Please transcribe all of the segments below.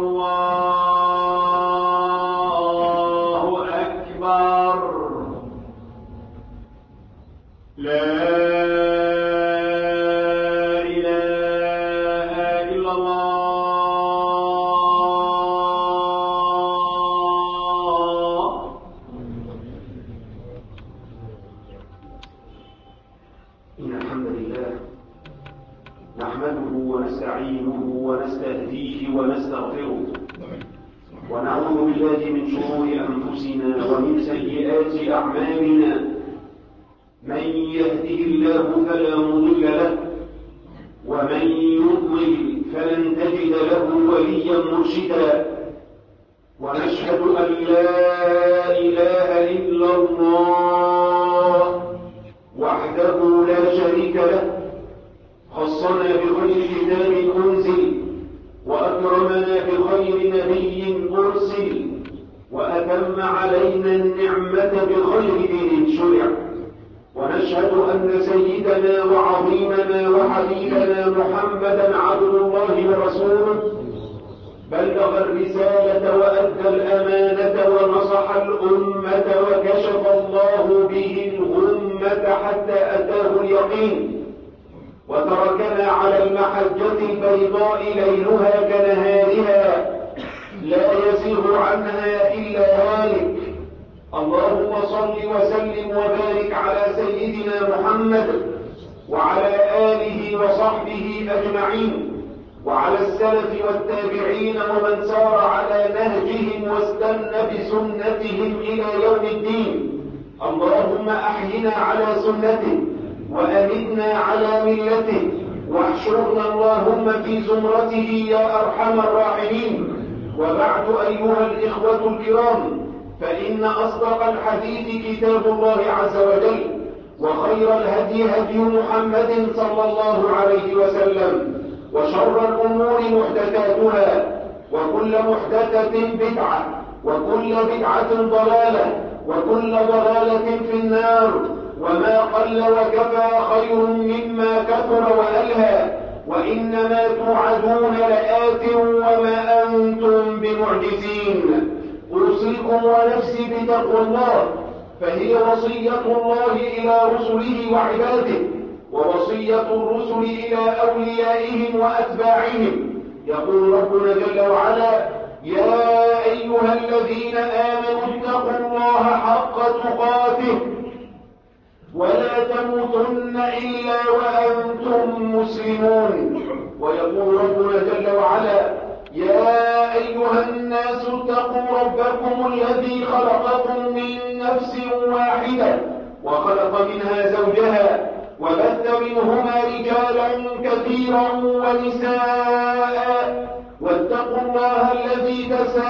الله أكبر. لا إله إلا الله. إن الحمد لله نحمده ونستعينه ونستهديه ونستغفره، ونعوذ بالله من شرور أنفسنا ومن سيئات أعمالنا. من يهده الله فلا مضل له، ومن يضلل فلن تجد له وليا مرشدا. ونشهد أن لا إله إلا الله وحده لا شريك له، خصنا بخير كتاب أنزل، وأكرمنا بخير نبي أرسل، وأتم علينا النعمة بخير دين شرع. ونشهد أن سيدنا وعظيمنا وحبيبنا محمدا عبد الله ورسوله، بلغ الرسالة وأدى الأمانة ونصح الأمة، وكشف الله به الغمة حتى أتاه اليقين، وتركنا على المحجة البيضاء ليلها كنهارها، لا يزيغ عنها إلا هالك. اللهم صل وسلم وبارك على سيدنا محمد وعلى آله وصحبه أجمعين، وعلى السلف والتابعين ومن سار على نهجهم واستنى بسنتهم إلى يوم الدين. اللهم أحينا على سنته وأمتنا على ملته، واحشرنا اللهم في زمرته يا أرحم الراحمين. وبعد أيها الإخوة الكرام، فإن أصدق الحديث كتاب الله عز وجل، وخير الهدي هدي محمد صلى الله عليه وسلم، وشر الأمور محدثاتها، وكل محدثة بدعة، وكل بدعة ضلالة، وكل ضلالة في النار. وما قل وكفى خير مما كثر وألهى، وإنما توعدون لآت وما أنتم بمعجزين. أوصيكم ونفسي بتقوى الله، فهي وصية الله إلى رسله وعباده، ووصية الرسل إلى أوليائهم وأتباعهم. يقول ربنا جل وعلا: يا أيها الذين آمنوا اتقوا الله حق تقاته ولا تموتن إلا وأنتم مسلمون. ويقول ربنا جل وعلا: يا أيها الناس اتقوا ربكم الذي خلقكم من نفس واحدة وخلق منها زوجها وبث منهما رجالا كثيرا ونساء، واتقوا الله الذي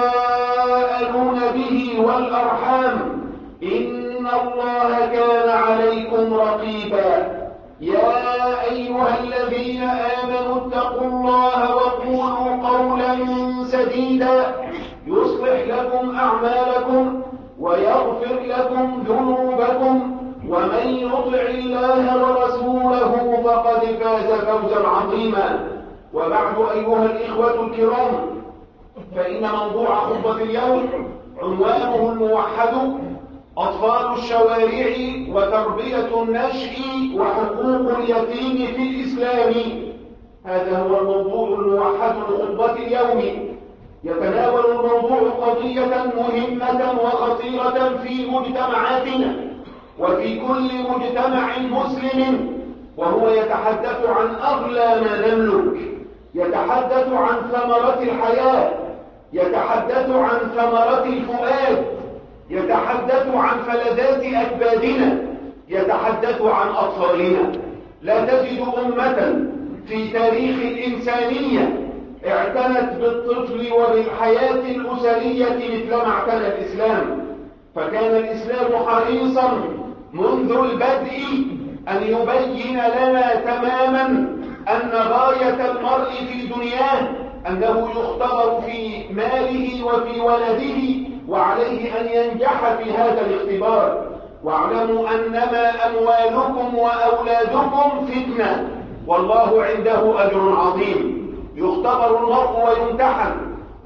تساءلون به والأرحام، إن الله كان عليكم رقيبا. يا أيها الذين آمنوا اتقوا الله وقولوا قولا سديدا يصلح لكم أعمالكم ويغفر لكم ذنوبكم، ومن يطع الله ورسوله فقد فاز فوزا عظيما. وبعد أيها الإخوة الكرام، فإن موضوع خطبة اليوم عنوانه الموحد: أطفال الشوارع وتربية النشء وحقوق اليتيم في الإسلام. هذا هو الموضوع الموحد لخطبة اليوم. يتناول الموضوع قضية مهمة وخطيرة في مجتمعاتنا وفي كل مجتمع مسلم، وهو يتحدث عن أغلى ما نملك، يتحدث عن ثمرة الحياة، يتحدث عن ثمرة الفؤاد، يتحدث عن فلذات أكبادنا، يتحدث عن أطفالنا. لا تجد أمة في تاريخ الإنسانية اعتنت بالطفل وبالحياة الأسرية مثل ما اعتنى الإسلام. فكان الإسلام حريصا منذ البدء أن يبين لنا تماما أن غاية المرء في دنياه أنه يختبر في ماله وفي ولده، وعليه أن ينجح في هذا الاختبار. واعلموا أنما أموالكم وأولادكم فتنة، والله عنده أجر عظيم. يختبر المرء ويمتحن،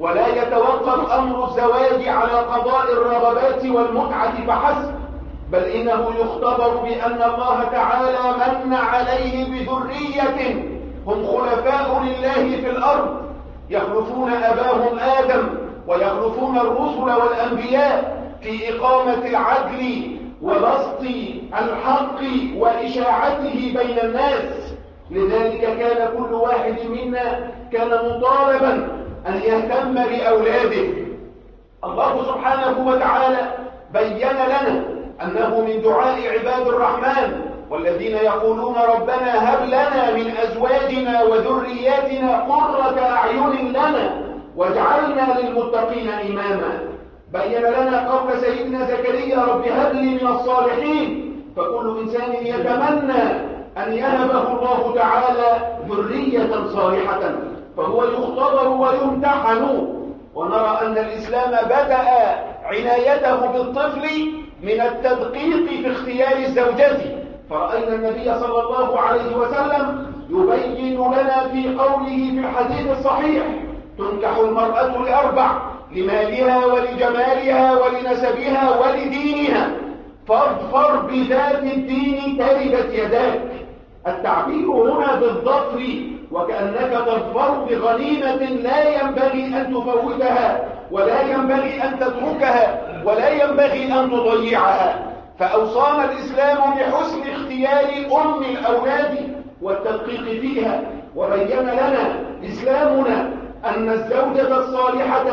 ولا يتوقف أمر الزواج على قضاء الرغبات والمتعة فحسب، بل إنه يختبر بأن الله تعالى من عليه بذرية هم خلفاء لله في الأرض، يخلفون أباهم آدم ويخلفون الرسل والأنبياء في إقامة العدل وبسط الحق وإشاعته بين الناس. لذلك كان كل واحد منا كان مطالبا أن يهتم بأولاده. الله سبحانه وتعالى بين لنا أنه من دعاء عباد الرحمن والذين يقولون ربنا هب لنا من أزواجنا وذرياتنا قرة أعين لنا واجعلنا للمتقين إماما. بين لنا قول سيدنا زكريا رب هب لي من الصالحين، فكل إنسان يتمنى أن يهبه الله تعالى ذرية صالحة، فهو يختبر ويمتحن. ونرى أن الإسلام بدأ عنايته بالطفل من التدقيق في اختيار الزوجة، فرأينا النبي صلى الله عليه وسلم يبين لنا في قوله في الحديث الصحيح تنكح المرأة لأربع: لمالها ولجمالها ولنسبها ولدينها، فاظفر بذات الدين تربت يداك. التعبير هنا بالظفر وكأنك تظفر بغنيمة لا ينبغي أن تفوتها ولا ينبغي أن تتركها ولا ينبغي أن تضيعها. فأوصانا الإسلام بحسن اختيار أم الأولاد والتدقيق فيها، وبين لنا إسلامنا أن الزوجة الصالحة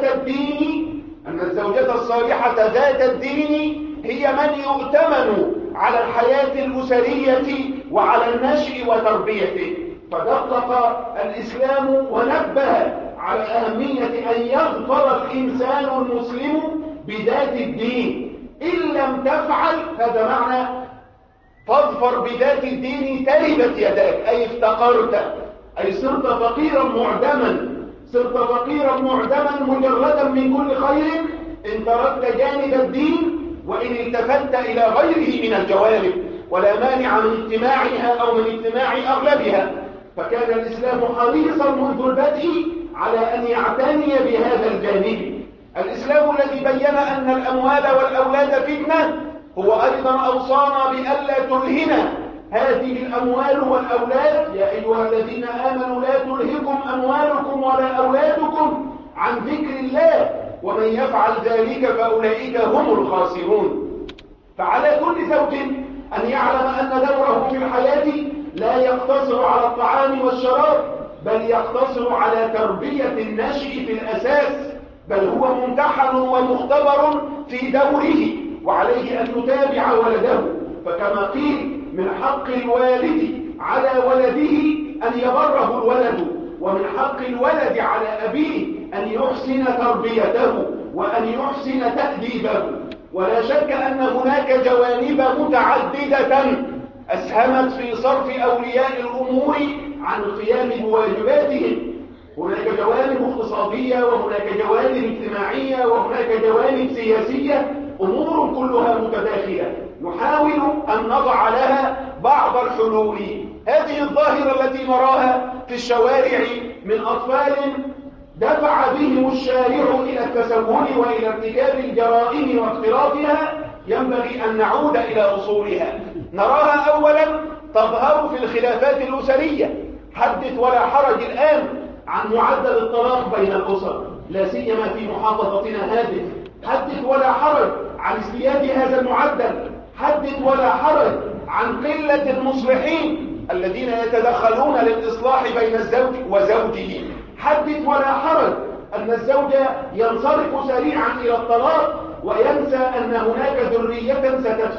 ذات الدين هي من يؤتمن على الحياة الأسرية وعلى النشء وتربيته. فدقق الإسلام ونبه على أهمية أن يظفر الإنسان المسلم بذات الدين. إن لم تفعل، هذا معنى فاظفر بذات الدين تربت يداك، أي افتقرت، أي صرت فقيرا معدما مجردا من كل خير إن تركت جانب الدين وإن التفت إلى غيره من الجوانب، ولا مانع من اجتماعها أو من اجتماع أغلبها. فكان الإسلام حريصا منذ البدء على أن يعتني بهذا الجانب. الإسلام الذي بين أن الأموال والأولاد فتنة هو أيضا أوصانا بألا تلهنا هذه الأموال والأولاد. يا أيها الذين آمنوا لا تلهكم أموالكم ولا أولادكم عن ذكر الله ومن يفعل ذلك فأولئك هم الخاسرون. فعلى كل زوج أن يعلم أن دوره في الحياة لا يقتصر على الطعام والشراب، بل يقتصر على تربية النشء في الأساس، بل هو ممتحن ومختبر في دوره، وعليه أن يتابع ولده. فكما قيل من حق الوالد على ولده أن يبره الولد، ومن حق الولد على أبيه أن يحسن تربيته وأن يحسن تأديبه. ولا شك أن هناك جوانب متعددة أسهمت في صرف أولياء الأمور عن القيام بواجباتهم. هناك جوانب اقتصادية وهناك جوانب اجتماعية وهناك جوانب سياسية، أمور كلها متداخلة نحاول أن نضع لها بعض الحلول. هذه الظاهرة التي نراها في الشوارع من أطفال دفع بهم الشارع إلى التسول وإلى ارتكاب الجرائم واختلاطها، ينبغي أن نعود إلى أصولها. نراها أولا تظهر في الخلافات الأسرية. حدث ولا حرج الآن عن معدل الطلاق بين الأسر، لا سيما في محافظتنا هذه. حدث ولا حرج عن ازدياد هذا المعدل. حدث ولا حرج عن قلة المصلحين الذين يتدخلون للإصلاح بين الزوج وزوجه. حدث ولا حرج أن الزوج ينصرف سريعا إلى الطلاق وينسى أن هناك ذرية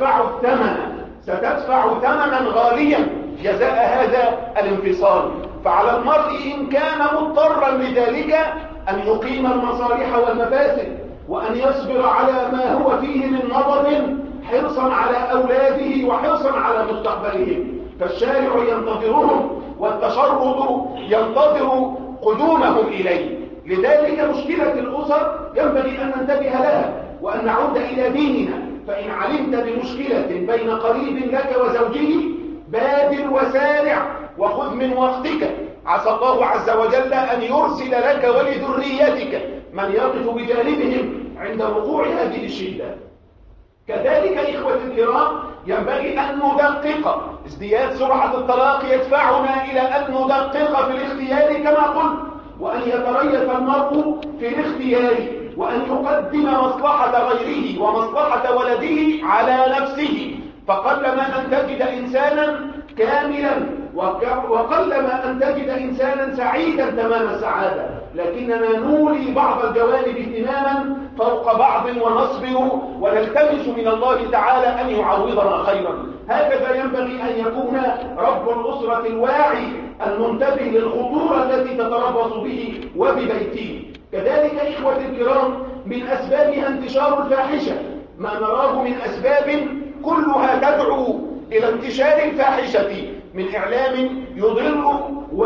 ستدفع ثمنا غاليا جزاء هذا الانفصال. فعلى المرء إن كان مضطرا لذلك أن يقيم المصالح والمفاسد، وأن يصبر على ما هو فيه من نظر حرصا على أولاده وحرصا على مستقبلهم. فالشارع ينتظرهم والتشرد ينتظر قدومهم إليه. لذلك مشكلة الأسر ينبغي أن ننتبه لها وأن نعود إلى ديننا. فإن علمت بمشكلة بين قريب لك وزوجه بادر وسارع وخذ من وقتك، عسى الله عز وجل أن يرسل لك ولذريتك من يقف بجانبهم عند وقوع هذه الشدة. كذلك إخوة الكرام ينبغي أن ندقق. ازدياد سرعة الطلاق يدفعنا إلى أن ندقق في الاختيار كما قلت، وأن يتريث المرء في الاختيار، وأن يقدم مصلحة غيره ومصلحة ولده على نفسه. فقلما أن تجد إنسانا كاملا، وقلما أن تجد إنسانا سعيدا تمام السعادة، لكننا نولي بعض الجوانب اهتماما فوق بعض ونصبر ونلتمس من الله تعالى أن يعوضنا خيرا. هكذا ينبغي أن يكون رب الأسرة الواعي المنتبه للخطورة التي تتربص به وببيته. كذلك إخوة الكرام من أسبابها انتشار الفاحشة، ما نراه من أسباب كلها تدعو إلى انتشار الفاحشة، من إعلام يضر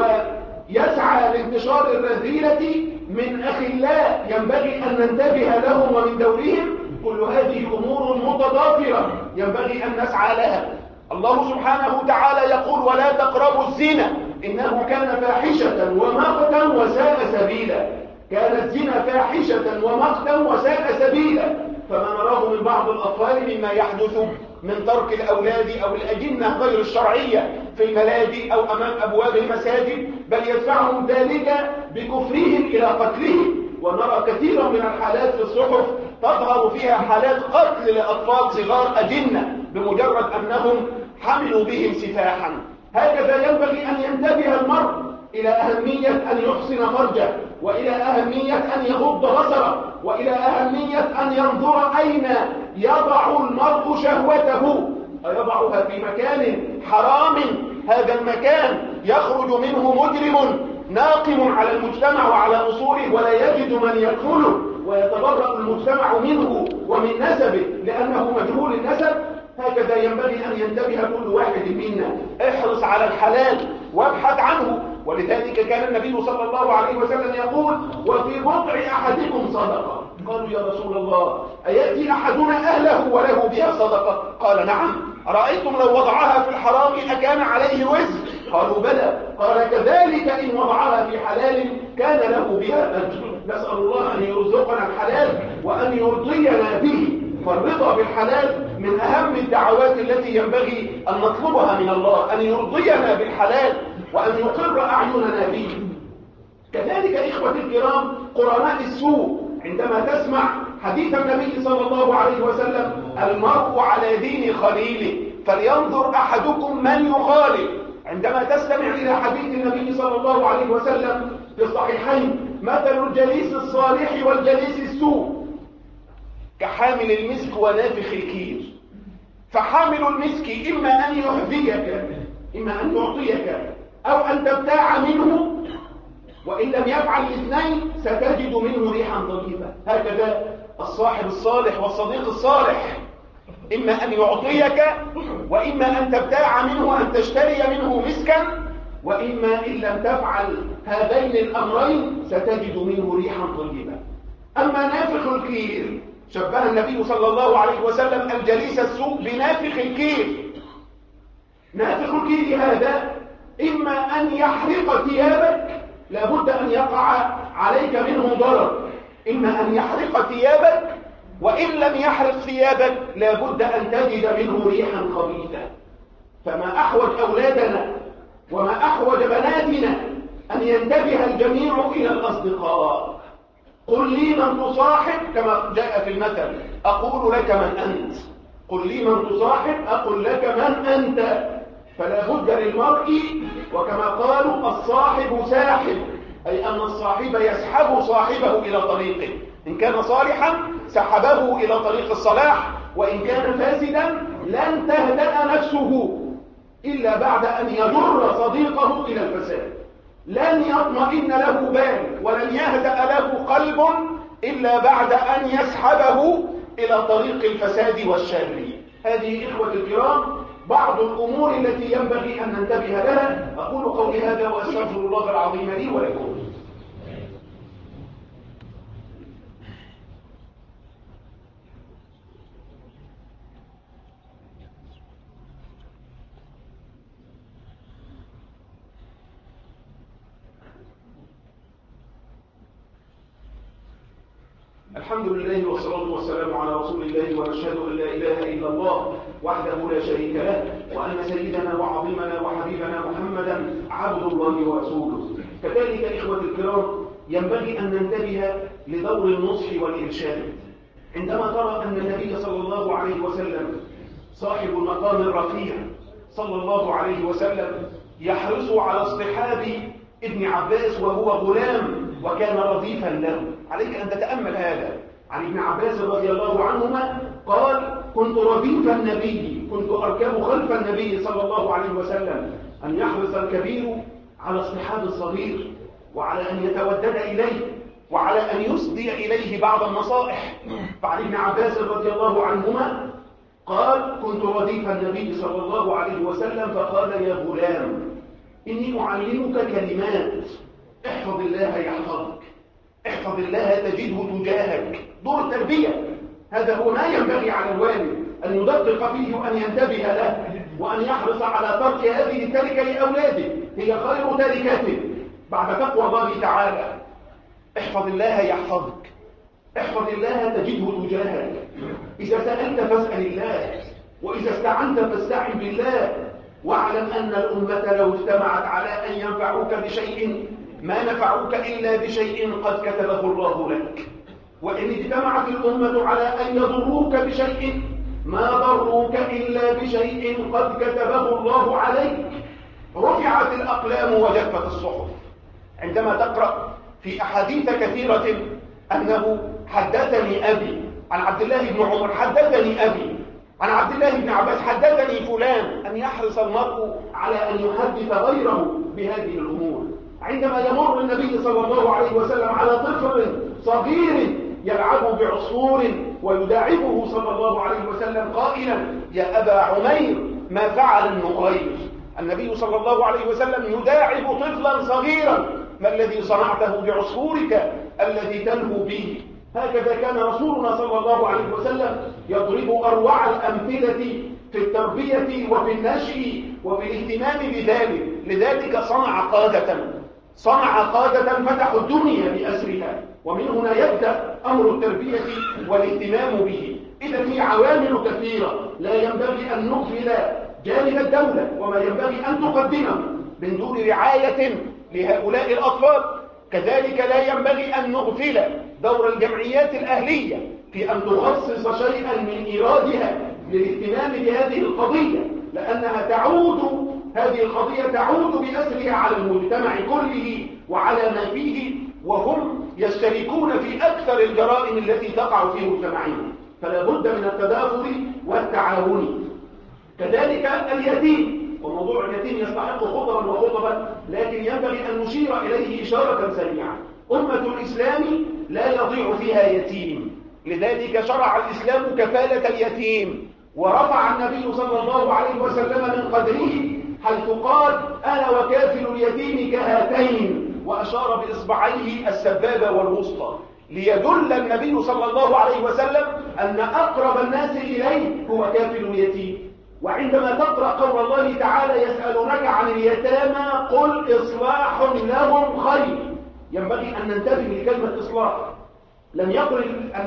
ويسعى لانتشار الرذيلة، من أخلاء ينبغي أن ننتبه لهم ومن دورهم. كل هذه أمور متضافرة ينبغي أن نسعى لها. الله سبحانه وتعالى يقول: ولا تقربوا الزنا إنه كان فاحشة ومقتا وساء سبيلا. كان الزنا فاحشة ومقتا وساء سبيلا. فما نراه من بعض الأطفال مما يحدث من ترك الأولاد أو الأجنة غير الشرعية في الملاجئ أو أمام أبواب المساجد، بل يدفعهم ذلك بكفرهم إلى قتلهم. ونرى كثيرا من الحالات في الصحف تظهر فيها حالات قتل لأطفال صغار أجنة بمجرد أنهم حملوا بهم سفاحا. هكذا ينبغي أن ينتبه المرء إلى أهمية أن يحسن فرجه، وإلى أهمية أن يغض بصره، وإلى أهمية أن ينظر أين يضع المرء شهوته. أيضعها في مكان حرام؟ هذا المكان يخرج منه مجرم ناقم على المجتمع وعلى أصوله ولا يجد من يدخله، ويتبرأ المجتمع منه ومن نسبه لأنه مجهول النسب. هكذا ينبغي أن ينتبه كل واحد منا. احرص على الحلال وابحث عنه. ولذلك كان النبي صلى الله عليه وسلم يقول: وفي بضع أحدكم صدقة. قالوا: يا رسول الله، أيأتي أحدنا أهله وله بها صدقة؟ قال: نعم. أرأيتم لو وضعها في الحرام أكان عليه وزر؟ قالوا: بلى. قال: كذلك إن وضعها في حلال كان له بها أجر. نسأل الله أن يرزقنا الحلال وأن يرضينا به. فالرضا بالحلال من أهم الدعوات التي ينبغي أن نطلبها من الله، أن يرضينا بالحلال وأن يقر أعيننا به. كذلك إخوة الكرام قرناء السوء. عندما تسمع حديث النبي صلى الله عليه وسلم: المرء على دين خليله فلينظر أحدكم من يخالف. عندما تستمع إلى حديث النبي صلى الله عليه وسلم في الصحيحين: مثل الجليس الصالح والجليس السوء كحامل المسك ونافخ الكير. فحامل المسك إما أن يحذيك، إما أن يعطيك، أو أن تبتاع منه، وإن لم يفعل الاثنين ستجد منه ريحا طيبة. هكذا الصاحب الصالح والصديق الصالح، إما أن يعطيك، وإما أن تبتاع منه، أن تشتري منه مسكا، وإما إن لم تفعل هذين الأمرين ستجد منه ريحا طيبة. أما نافخ الكير شبه النبي صلى الله عليه وسلم الجليس السوء بنافخ الكير. نافخ الكير هذا إما أن يحرق ثيابك، لابد أن يقع عليك منه ضرر. إما أن يحرق ثيابك، وإن لم يحرق ثيابك لابد أن تجد منه ريحا خبيثة. فما أحوج أولادنا وما أحوج بناتنا أن ينتبه الجميع إلى الأصدقاء. قل لي من تصاحب، كما جاء في المثل: أقول لك من أنت. قل لي من تصاحب أقول لك من أنت. فلا بد للمرء، وكما قالوا: الصاحب ساحب، أي أن الصاحب يسحب صاحبه إلى طريقه. إن كان صالحا سحبه إلى طريق الصلاح، وإن كان فاسدا لن تهدأ نفسه إلا بعد أن يجر صديقه إلى الفساد. لن يطمئن له بال ولن يهدأ له قلب إلا بعد أن يسحبه إلى طريق الفساد والشر. هذه إخوة الكرام بعض الأمور التي ينبغي أن ننتبه لها. أقول قولي هذا وأستغفر الله العظيم لي ولكم. الحمد لله والصلاة والسلام على رسول الله، ونشهد أن لا إله إلا الله وحده لا شريك له، وأن سيدنا وعظيمنا وحبيبنا محمدا عبد الله ورسوله. كذلك إخوة الكرام ينبغي أن ننتبه لدور النصح والإرشاد. عندما ترى أن النبي صلى الله عليه وسلم صاحب المقام الرفيع صلى الله عليه وسلم يحرص على اصطحاب ابن عباس وهو غلام وكان رديفا له، عليك أن تتأمل هذا. عن ابن عباس رضي الله عنهما قال: كنت رديف النبي، كنت أركب خلف النبي صلى الله عليه وسلم، أن يحرص الكبير على اصطحاب الصغير، وعلى أن يتودد إليه، وعلى أن يسدي إليه بعض النصائح. فعن ابن عباس رضي الله عنهما قال: كنت رديف النبي صلى الله عليه وسلم فقال: يا غلام إني أعلمك كلمات، احفظ الله يحفظك، احفظ الله تجده تجاهك. دور التربية هذا هو ما ينبغي على الوالد أن يدقق فيه وأن ينتبه له، وأن يحرص على ترك هذه التركة لأولاده، هي خير تركته بعد تقوى الله تعالى. احفظ الله يحفظك، احفظ الله تجده تجاهك. إذا سألت فاسأل الله، وإذا استعنت فاستعن بالله. واعلم أن الأمة لو اجتمعت على أن ينفعوك بشيء ما نفعوك إلا بشيء قد كتبه الله لك، وإن اجتمعت الأمة على أن يضروك بشيء ما ضروك إلا بشيء قد كتبه الله عليك. رفعت الأقلام وجفت الصحف. عندما تقرأ في أحاديث كثيرة أنه حدثني أبي عن عبد الله بن عمر، حدثني أبي عن عبد الله بن عباس، حدثني فلان، أن يحرص المرء على أن يحدث غيره بهذه الأمور. عندما يمر النبي صلى الله عليه وسلم على طفل صغير يلعب بعصفور ويداعبه صلى الله عليه وسلم قائلا: يا أبا عمير ما فعل النغير. النبي صلى الله عليه وسلم يداعب طفلا صغيرا: ما الذي صنعته بعصفورك الذي تلهو به؟ هكذا كان رسولنا صلى الله عليه وسلم يضرب أروع الأمثلة في التربية وفي النشء وفي الاهتمام بذلك. لذلك صنع قادة فتحوا الدنيا بأسرها، ومن هنا يبدأ أمر التربية والاهتمام به. إذا هي عوامل كثيرة لا ينبغي أن نغفل جانب الدولة وما ينبغي أن تقدمه من دون رعاية لهؤلاء الأطفال. كذلك لا ينبغي أن نغفل دور الجمعيات الأهلية في أن تخصص شيئا من إيرادها للاهتمام بهذه القضية، لأنها هذه القضية تعود بأسرها على المجتمع كله وعلى ما فيه، وهم يشتركون في أكثر الجرائم التي تقع في مجتمعهم. فلا بد من التداخل والتعاون. كذلك اليتيم، وموضوع اليتيم يستحق خطبا لكن ينبغي أن نشير إليه إشارة سريعة. أمة الإسلام لا يضيع فيها يتيم، لذلك شرع الإسلام كفالة اليتيم، ورفع النبي صلى الله عليه وسلم من قدره حيث قال: أنا وكافل اليتيم كهاتين، وأشار بإصبعيه السبابة والوسطى، ليدل النبي صلى الله عليه وسلم أن أقرب الناس إليه هو كافل اليتيم. وعندما تقرأ قول الله تعالى: يسألونك عن اليتامى قل إصلاح لهم خير، ينبغي أن ننتبه لكلمة إصلاح. لم يقل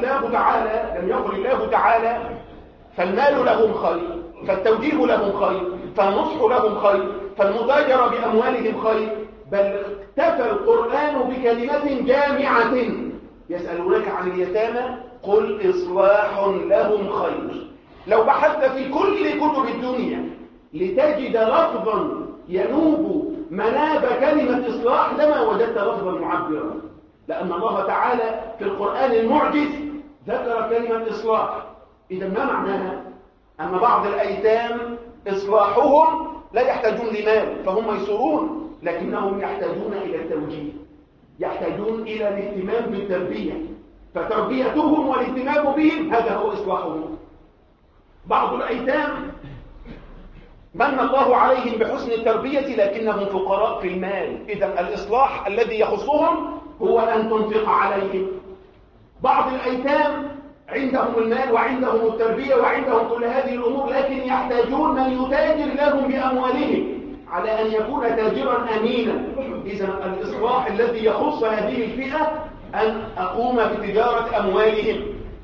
الله تعالى فالمال لهم خير، فالتوجيه لهم خير، فالنصح لهم خير، فالمتاجرة بأموالهم خير، بل اكتفى القرآن بكلمة جامعة: يسألونك عن اليتامى قل إصلاح لهم خير. لو بحثت في كل كتب الدنيا لتجد لفظا ينوب مناب كلمة إصلاح لما وجدت لفظا معبرا، لأن الله تعالى في القرآن المعجز ذكر كلمة إصلاح. إذا ما معناها؟ أن بعض الأيتام إصلاحهم لا يحتاجون لمال فهم ميسورون، لكنهم يحتاجون إلى التوجيه، يحتاجون إلى الاهتمام بالتربية، فتربيتهم والاهتمام بهم هذا هو إصلاحهم. بعض الأيتام من الله عليهم بحسن التربية لكنهم فقراء في المال، إذا الإصلاح الذي يخصهم هو أن تنفق عليهم. بعض الأيتام عندهم المال وعندهم التربية وعندهم كل هذه الأمور، لكن يحتاجون من يتاجر لهم بأموالهم على أن يكون تاجرا أمينا. إذا الإصلاح الذي يخص هذه الفئة أن أقوم بتجارة أموالهم.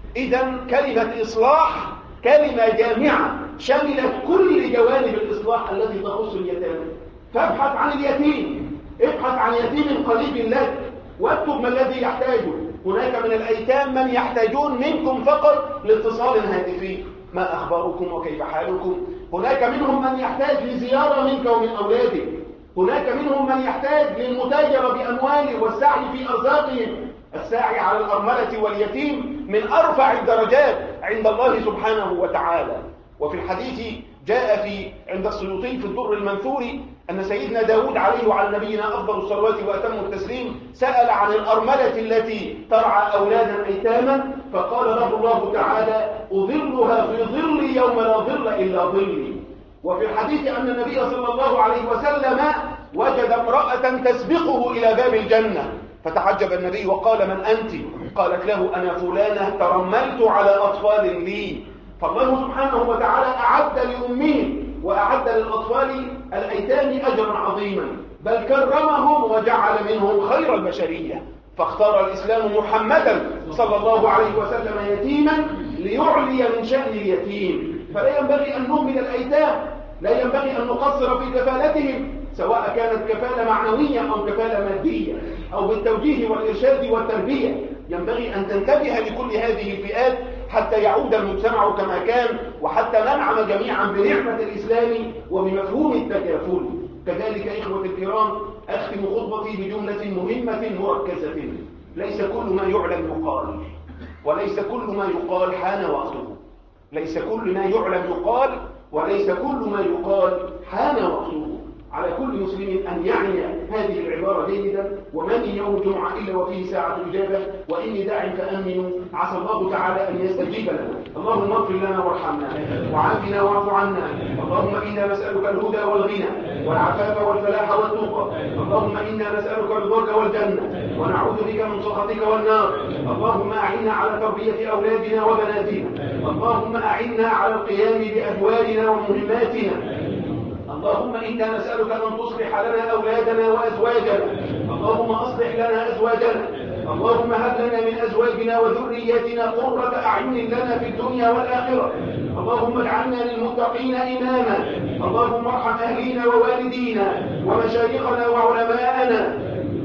إذن كلمة إصلاح كلمة جامعة شملت كل جوانب الإصلاح التي تخص اليتامى. فابحث عن اليتيم، ابحث عن يتيم قريب لك واكتب ما الذي يحتاجه. هناك من الأيتام من يحتاجون منكم فقط لاتصال هاتفي، ما أخباركم وكيف حالكم. هناك منهم من يحتاج لزيارة منك ومن أولادك. هناك منهم من يحتاج للمتاجرة بأمواله والسعي في أرزاقهم. السعي على الأرملة واليتيم من أرفع الدرجات عند الله سبحانه وتعالى. وفي الحديث جاء عند السيوطي في الدر المنثور أن سيدنا داود عليه وعلى نبينا أفضل الصلوات وأتم التسليم سأل عن الأرملة التي ترعى أولادا أيتاما، فقال له الله تعالى: أظلها في ظلي يوم لا ظل إلا ظلي. وفي الحديث أن النبي صلى الله عليه وسلم وجد امرأة تسبقه إلى باب الجنة، فتعجب النبي وقال: من أنت؟ قالت له: أنا فلانة ترملت على أطفال لي. فالله سبحانه وتعالى أعد لأمهم وأعد للأطفال الأيتام أجرا عظيما، بل كرمهم وجعل منهم خير البشرية. فاختار الإسلام محمدا صلى الله عليه وسلم يتيما ليعلي من شأن اليتيم. فلا ينبغي أن نهمل الأيتام، لا ينبغي أن نقصر في كفالتهم، سواء كانت كفالة معنوية أو كفالة مادية أو بالتوجيه والإرشاد والتربية. ينبغي أن تنتبه لكل هذه الفئات حتى يعود المجتمع كما كان، وحتى ننعم جميعا بنعمة الإسلام وبمفهوم التكافل. كذلك إخوة الكرام، أختم خطبتي بجملة مهمة مركزة: ليس كل ما يعلم يقال، وليس كل ما يقال حان وقته. ليس كل ما يعلم يقال، وليس كل ما يقال حان وقته. على كل مسلم أن يعني هذه العبارة جيدا: وما من يوم الجمعة إلا وفيه ساعة إجابة، وإني داع فأمنوا، عسى الله تعالى أن يستجيب لنا. اللهم اغفر لنا وارحمنا وعافنا واعف عنا. اللهم إنا نسألك الهدى والغنى والعفاف والفلاح والتقى. اللهم إنا نسألك رضاك والجنة ونعوذ بك من سخطك والنار. اللهم أعنا على تربية أولادنا وبناتنا. اللهم أعنا على القيام بأدوارنا ومهماتنا. اللهم إنا نسألك أن تصلح لنا أولادنا وأزواجنا. اللهم أصلح لنا أزواجنا. اللهم هب لنا من أزواجنا وذرياتنا قرة أعين لنا في الدنيا والآخرة. اللهم اجعلنا للمتقين إماما. اللهم ارحم أهلينا ووالدينا ومشايخنا وعلماءنا.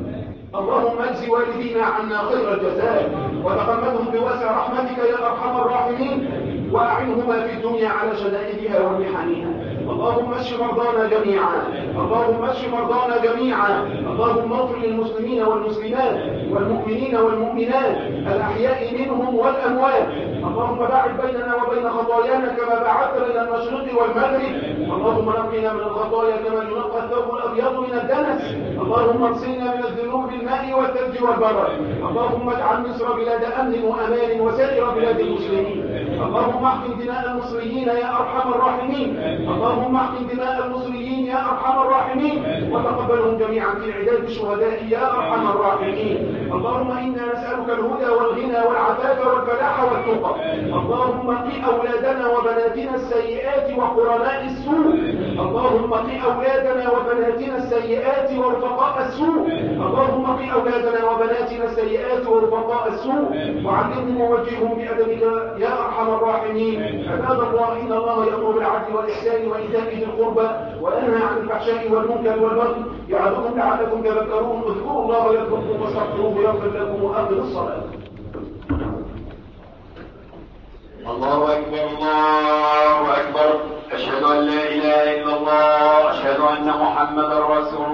اللهم اجز والدينا عنا خير الجزاء وتغمدهم بواسع رحمتك يا أرحم الراحمين، وأعنهما في الدنيا على شدائدها ومحنها. اللهم اشف مرضانا جميعا. اللهم اشف مرضانا جميعا. اللهم اغفر للمسلمين والمسلمات والمؤمنين والمؤمنات الأحياء منهم والأموات. اللهم باعد بيننا وبين خطايانا كما باعدت بين المشرق والمغرب. اللهم نقنا من الخطايا كما ينقى الثوب الأبيض من الدنس. اللهم اغسلنا من الذنوب بالماء والثلج والبرد. اللهم اجعل مصر بلاد أمن وأمان وسائر بلاد المسلمين. اللهم احقن دماء المصريين يا أرحم الراحمين. اللهم احقن دماء المصريين يا أرحم الراحمين، وتقبلهم جميعا في عداد الشهداء يا أرحم الراحمين. اللهم إنا نسألك الهدى والغنى والعفاف والفلاح والتقى. اللهم قِ أولادنا وبناتنا السيئات وقرناء السوء. اللهم قِ أولادنا وبناتنا السيئات ورفقاء السوء. اللهم قِ أولادنا وبناتنا السيئات ورفقاء السوء، وعلمهم ووجههم بأدبك يا أرحم الراحمين. عباد الله، إن الله يأمر بالعدل والإحسان وإيتاء ذي القربى وينهى عن الفحشاء والمنكر والبغي يعظكم لعلكم تذكرون. اذكروا الله يذكركم واستغفروه يغفر لكم وأقيموا الصلاة. الله أكبر الله أكبر. أشهد أن لا إله إلا الله، أشهد أن محمدا رسول الله.